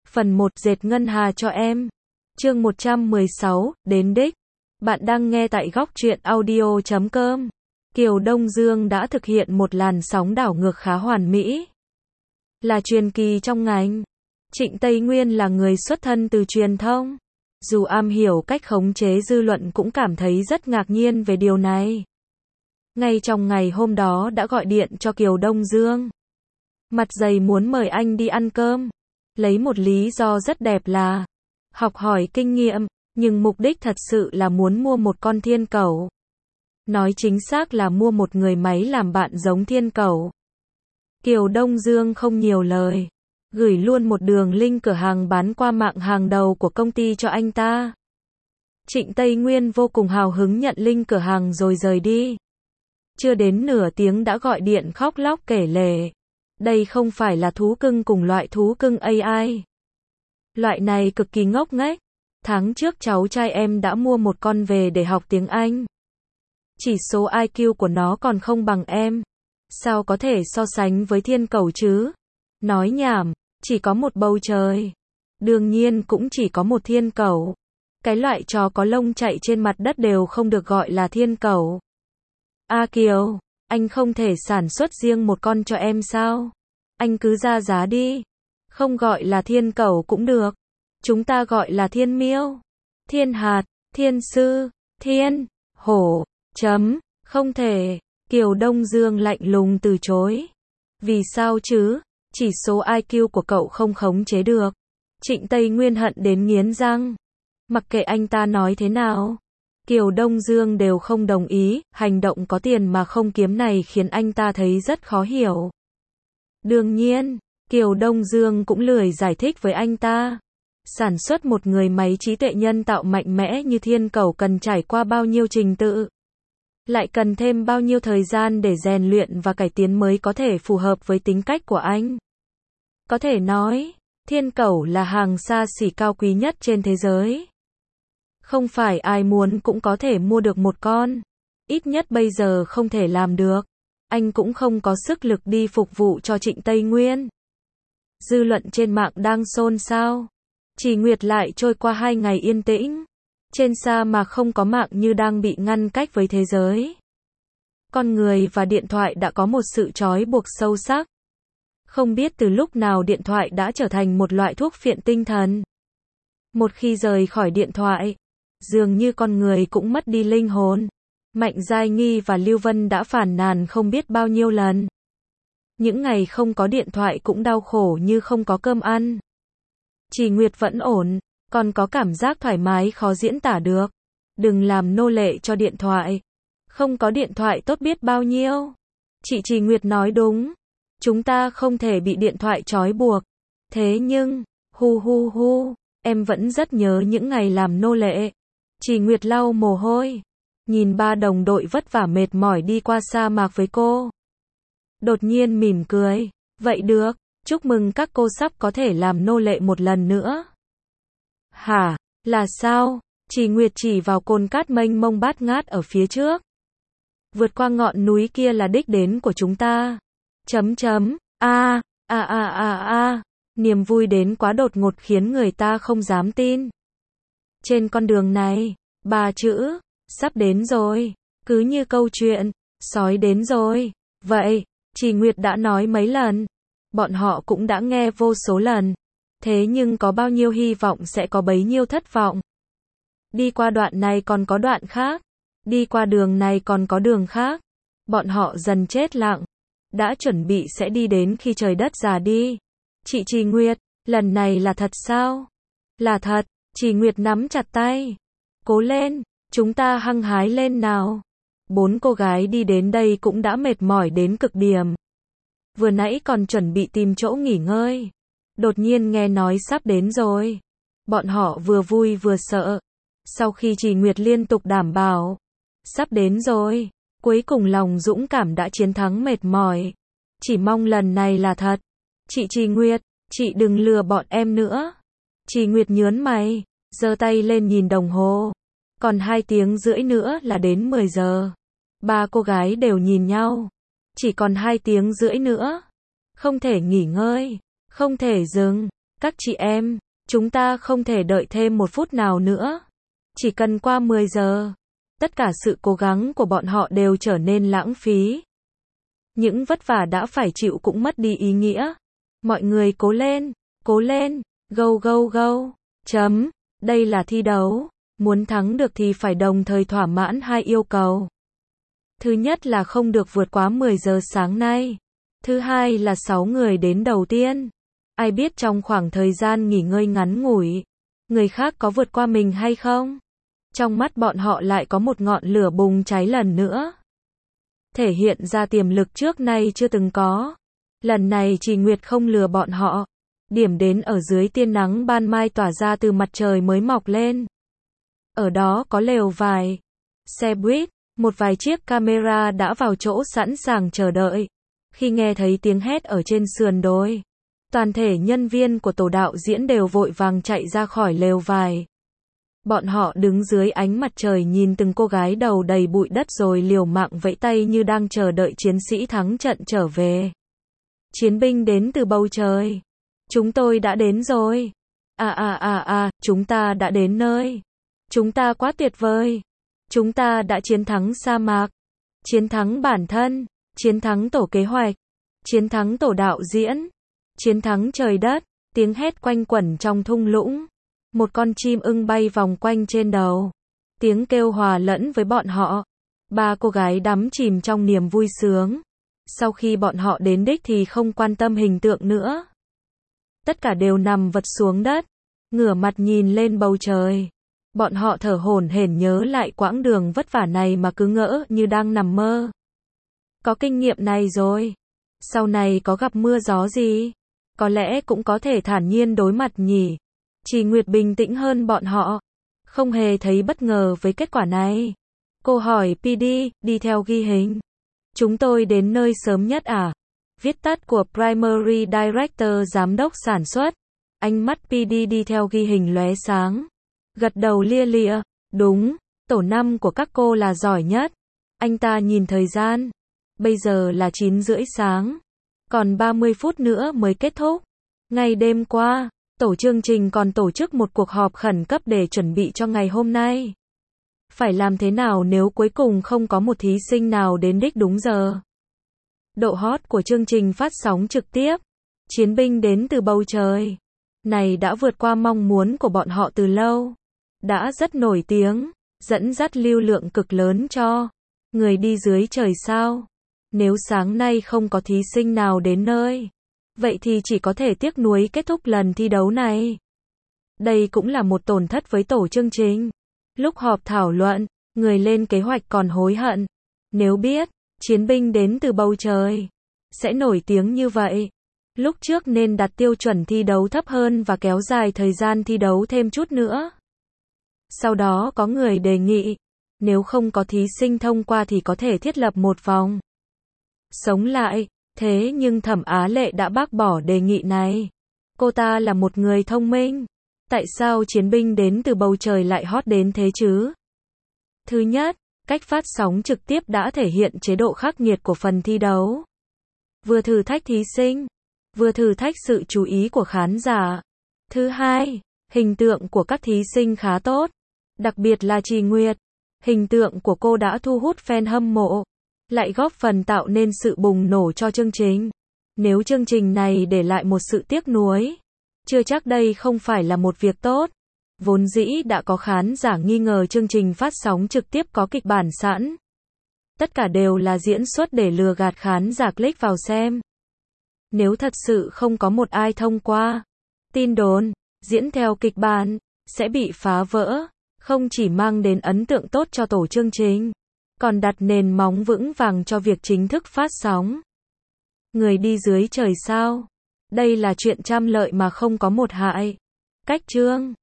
Phần 1 dệt ngân hà cho em. Chương 116, đến đích. Bạn đang nghe tại góc truyện audio.com. Kiều Đông Dương đã thực hiện một làn sóng đảo ngược khá hoàn mỹ. Là truyền kỳ trong ngành. Trịnh Tây Nguyên là người xuất thân từ truyền thông. Dù am hiểu cách khống chế dư luận cũng cảm thấy rất ngạc nhiên về điều này. Ngay trong ngày hôm đó đã gọi điện cho Kiều Đông Dương. Mặt dày muốn mời anh đi ăn cơm. Lấy một lý do rất đẹp là học hỏi kinh nghiệm, nhưng mục đích thật sự là muốn mua một con thiên cẩu. Nói chính xác là mua một người máy làm bạn giống thiên cẩu. Kiều Đông Dương không nhiều lời, gửi luôn một đường link cửa hàng bán qua mạng hàng đầu của công ty cho anh ta. Trịnh Tây Nguyên vô cùng hào hứng nhận link cửa hàng rồi rời đi. Chưa đến nửa tiếng đã gọi điện khóc lóc kể lể. Đây không phải là thú cưng cùng loại thú cưng AI. Loại này cực kỳ ngốc nghếch. Tháng trước cháu trai em đã mua một con về để học tiếng Anh. Chỉ số IQ của nó còn không bằng em. Sao có thể so sánh với thiên cẩu chứ? Nói nhảm, chỉ có một bầu trời. Đương nhiên cũng chỉ có một thiên cẩu. Cái loại chó có lông chạy trên mặt đất đều không được gọi là thiên cẩu. A Kiều, anh không thể sản xuất riêng một con cho em sao? Anh cứ ra giá đi. Không gọi là thiên cẩu cũng được. Chúng ta gọi là thiên miêu, thiên hạt, thiên sư, thiên, hổ, chấm, không thể. Kiều Đông Dương lạnh lùng từ chối. Vì sao chứ? Chỉ số IQ của cậu không khống chế được. Trịnh Tây Nguyên hận đến nghiến răng. Mặc kệ anh ta nói thế nào, Kiều Đông Dương đều không đồng ý. Hành động có tiền mà không kiếm này khiến anh ta thấy rất khó hiểu. Đương nhiên, Kiều Đông Dương cũng lười giải thích với anh ta. Sản xuất một người máy trí tuệ nhân tạo mạnh mẽ như thiên cẩu cần trải qua bao nhiêu trình tự. Lại cần thêm bao nhiêu thời gian để rèn luyện và cải tiến mới có thể phù hợp với tính cách của anh. Có thể nói, thiên cẩu là hàng xa xỉ cao quý nhất trên thế giới. Không phải ai muốn cũng có thể mua được một con. Ít nhất bây giờ không thể làm được. Anh cũng không có sức lực đi phục vụ cho Trịnh Tây Nguyên. Dư luận trên mạng đang xôn xao. Chỉ Nguyệt lại trôi qua 2 ngày yên tĩnh. Trên sa mạc không có mạng như đang bị ngăn cách với thế giới. Con người và điện thoại đã có một sự trói buộc sâu sắc. Không biết từ lúc nào điện thoại đã trở thành một loại thuốc phiện tinh thần. Một khi rời khỏi điện thoại, dường như con người cũng mất đi linh hồn. Mạnh Giai Nghi và Lưu Vân đã phàn nàn không biết bao nhiêu lần. Những ngày không có điện thoại cũng đau khổ như không có cơm ăn. Chỉ Nguyệt vẫn ổn, còn có cảm giác thoải mái khó diễn tả được. Đừng làm nô lệ cho điện thoại. Không có điện thoại tốt biết bao nhiêu. Chị Chỉ Nguyệt nói đúng. Chúng ta không thể bị điện thoại trói buộc. Thế nhưng, em vẫn rất nhớ những ngày làm nô lệ. Chỉ Nguyệt lau mồ hôi. Nhìn 3 đồng đội vất vả mệt mỏi đi qua sa mạc với cô. Đột nhiên mỉm cười. Vậy được, chúc mừng các cô sắp có thể làm nô lệ một lần nữa. Hả, là sao? Chỉ Nguyệt chỉ vào cồn cát mênh mông bát ngát ở phía trước. Vượt qua ngọn núi kia là đích đến của chúng ta. Niềm vui đến quá đột ngột khiến người ta không dám tin. Trên con đường này, 3 chữ, sắp đến rồi. Cứ như câu chuyện, sói đến rồi. Vậy, Chỉ Nguyệt đã nói mấy lần. Bọn họ cũng đã nghe vô số lần. Thế nhưng có bao nhiêu hy vọng sẽ có bấy nhiêu thất vọng. Đi qua đoạn này còn có đoạn khác. Đi qua đường này còn có đường khác. Bọn họ dần chết lặng. Đã chuẩn bị sẽ đi đến khi trời đất già đi. Chị Chỉ Nguyệt, lần này là thật sao? Là thật. Chỉ Nguyệt nắm chặt tay. Cố lên, chúng ta hăng hái lên nào. 4 cô gái đi đến đây cũng đã mệt mỏi đến cực điểm. Vừa nãy còn chuẩn bị tìm chỗ nghỉ ngơi. Đột nhiên nghe nói sắp đến rồi. Bọn họ vừa vui vừa sợ. Sau khi Chỉ Nguyệt liên tục đảm bảo. Sắp đến rồi. Cuối cùng lòng dũng cảm đã chiến thắng mệt mỏi. Chỉ mong lần này là thật. Chị Chỉ Nguyệt, chị đừng lừa bọn em nữa. Chỉ Nguyệt nhớn mày, giơ tay lên nhìn đồng hồ. Còn 2 tiếng rưỡi nữa là đến 10 giờ. 3 cô gái đều nhìn nhau. Chỉ còn 2 tiếng rưỡi nữa. Không thể nghỉ ngơi. Không thể dừng. Các chị em, chúng ta không thể đợi thêm một phút nào nữa. Chỉ cần qua 10 giờ, tất cả sự cố gắng của bọn họ đều trở nên lãng phí. Những vất vả đã phải chịu cũng mất đi ý nghĩa. Mọi người cố lên, go go go. Chấm, đây là thi đấu. Muốn thắng được thì phải đồng thời thỏa mãn hai yêu cầu. Thứ nhất là không được vượt quá 10 giờ sáng nay. Thứ hai là 6 người đến đầu tiên. Ai biết trong khoảng thời gian nghỉ ngơi ngắn ngủi, người khác có vượt qua mình hay không? Trong mắt bọn họ lại có một ngọn lửa bùng cháy lần nữa. Thể hiện ra tiềm lực trước nay chưa từng có. Lần này Trì Nguyệt không lừa bọn họ. Điểm đến ở dưới tia nắng ban mai tỏa ra từ mặt trời mới mọc lên. Ở đó có lều vải, xe buýt, một vài chiếc camera đã vào chỗ sẵn sàng chờ đợi. Khi nghe thấy tiếng hét ở trên sườn đồi, toàn thể nhân viên của tổ đạo diễn đều vội vàng chạy ra khỏi lều vải. Bọn họ đứng dưới ánh mặt trời nhìn từng cô gái đầu đầy bụi đất rồi liều mạng vẫy tay như đang chờ đợi chiến sĩ thắng trận trở về. Chiến binh đến từ bầu trời. Chúng tôi đã đến rồi. Chúng ta đã đến nơi. Chúng ta quá tuyệt vời. Chúng ta đã chiến thắng sa mạc. Chiến thắng bản thân. Chiến thắng tổ kế hoạch. Chiến thắng tổ đạo diễn. Chiến thắng trời đất. Tiếng hét quanh quẩn trong thung lũng. Một con chim ưng bay vòng quanh trên đầu. Tiếng kêu hòa lẫn với bọn họ. Ba cô gái đắm chìm trong niềm vui sướng. Sau khi bọn họ đến đích thì không quan tâm hình tượng nữa. Tất cả đều nằm vật xuống đất, ngửa mặt nhìn lên bầu trời. Bọn họ thở hổn hển nhớ lại quãng đường vất vả này mà cứ ngỡ như đang nằm mơ. Có kinh nghiệm này rồi. Sau này có gặp mưa gió gì, có lẽ cũng có thể thản nhiên đối mặt nhỉ. Trì Nguyệt bình tĩnh hơn bọn họ. Không hề thấy bất ngờ với kết quả này. Cô hỏi PD, đi theo ghi hình. Chúng tôi đến nơi sớm nhất à? Viết tắt của Primary Director giám đốc sản xuất. Ánh mắt PD đi theo ghi hình lóe sáng. Gật đầu lia lịa. Đúng, tổ 5 của các cô là giỏi nhất. Anh ta nhìn thời gian. Bây giờ là 9:30 sáng. Còn 30 phút nữa mới kết thúc. Ngày đêm qua, tổ chương trình còn tổ chức một cuộc họp khẩn cấp để chuẩn bị cho ngày hôm nay. Phải làm thế nào nếu cuối cùng không có một thí sinh nào đến đích đúng giờ? Độ hot của chương trình phát sóng trực tiếp, Chiến binh đến từ bầu trời, này đã vượt qua mong muốn của bọn họ từ lâu. Đã rất nổi tiếng, dẫn dắt lưu lượng cực lớn cho người đi dưới trời sao. Nếu sáng nay không có thí sinh nào đến nơi, vậy thì chỉ có thể tiếc nuối kết thúc lần thi đấu này. Đây cũng là một tổn thất với tổ chương trình. Lúc họp thảo luận, người lên kế hoạch còn hối hận. Nếu biết, Chiến binh đến từ bầu trời sẽ nổi tiếng như vậy, lúc trước nên đặt tiêu chuẩn thi đấu thấp hơn và kéo dài thời gian thi đấu thêm chút nữa. Sau đó có người đề nghị, nếu không có thí sinh thông qua thì có thể thiết lập một vòng sống lại. Thế nhưng Thẩm Á Lệ đã bác bỏ đề nghị này. Cô ta là một người thông minh. Tại sao Chiến binh đến từ bầu trời lại hot đến thế chứ? Thứ nhất, cách phát sóng trực tiếp đã thể hiện chế độ khắc nghiệt của phần thi đấu. Vừa thử thách thí sinh, vừa thử thách sự chú ý của khán giả. Thứ hai, hình tượng của các thí sinh khá tốt. Đặc biệt là Trì Nguyệt. Hình tượng của cô đã thu hút fan hâm mộ, lại góp phần tạo nên sự bùng nổ cho chương trình. Nếu chương trình này để lại một sự tiếc nuối, chưa chắc đây không phải là một việc tốt. Vốn dĩ đã có khán giả nghi ngờ chương trình phát sóng trực tiếp có kịch bản sẵn. Tất cả đều là diễn xuất để lừa gạt khán giả click vào xem. Nếu thật sự không có một ai thông qua, tin đồn, diễn theo kịch bản, sẽ bị phá vỡ, không chỉ mang đến ấn tượng tốt cho tổ chương trình, còn đặt nền móng vững vàng cho việc chính thức phát sóng. Người đi dưới trời sao? Đây là chuyện trăm lợi mà không có một hại. Cách chương